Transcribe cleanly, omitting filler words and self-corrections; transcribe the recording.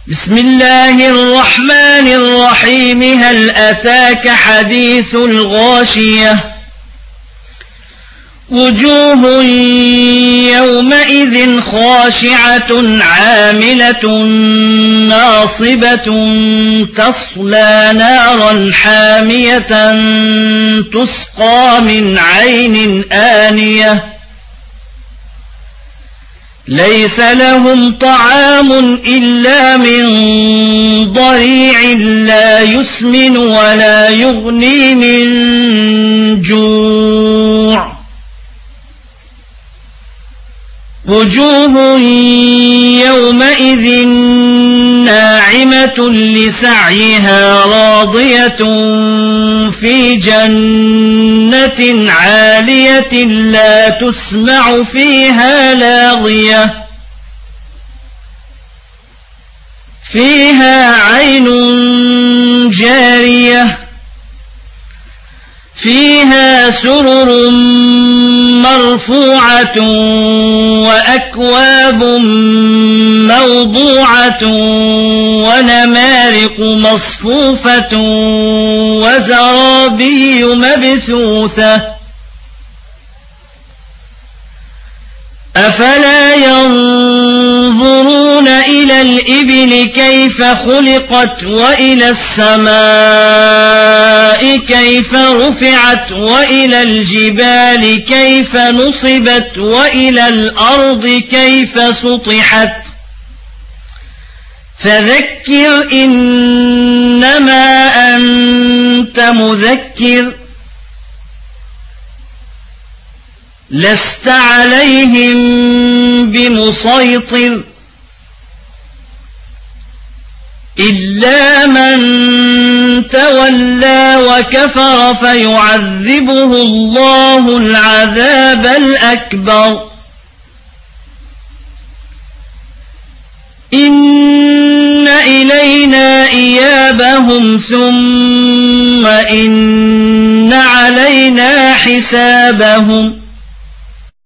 بسم الله الرحمن الرحيم. هل أتاك حديث الغاشية؟ وجوه يومئذ خاشعة عاملة ناصبة تصلى نارا حامية تسقى من عين آنية ليس لهم طعام إلا من ضريع لا يسمن ولا يغني من جوع. وجوه يومئذ ناعمة لسعيها راضية في جنة عالية لا تسمع فيها لاغية فيها عين جارية فيها سرر مرفوعة وأكواب موضوعة ونمارق مصفوفة وزرابي مبثوثة. أفلا ينظرون إلى الإبل كيف خلقت وإلى السماء كيف رفعت وإلى الجبال كيف نصبت وإلى الأرض كيف سطحت. فذكر إنما أنت مذكر لست عليهم بمسيطر إلا من تولى وكفر فيعذبه الله العذاب الأكبر. إن إلينا إيابهم ثم إن علينا حسابهم.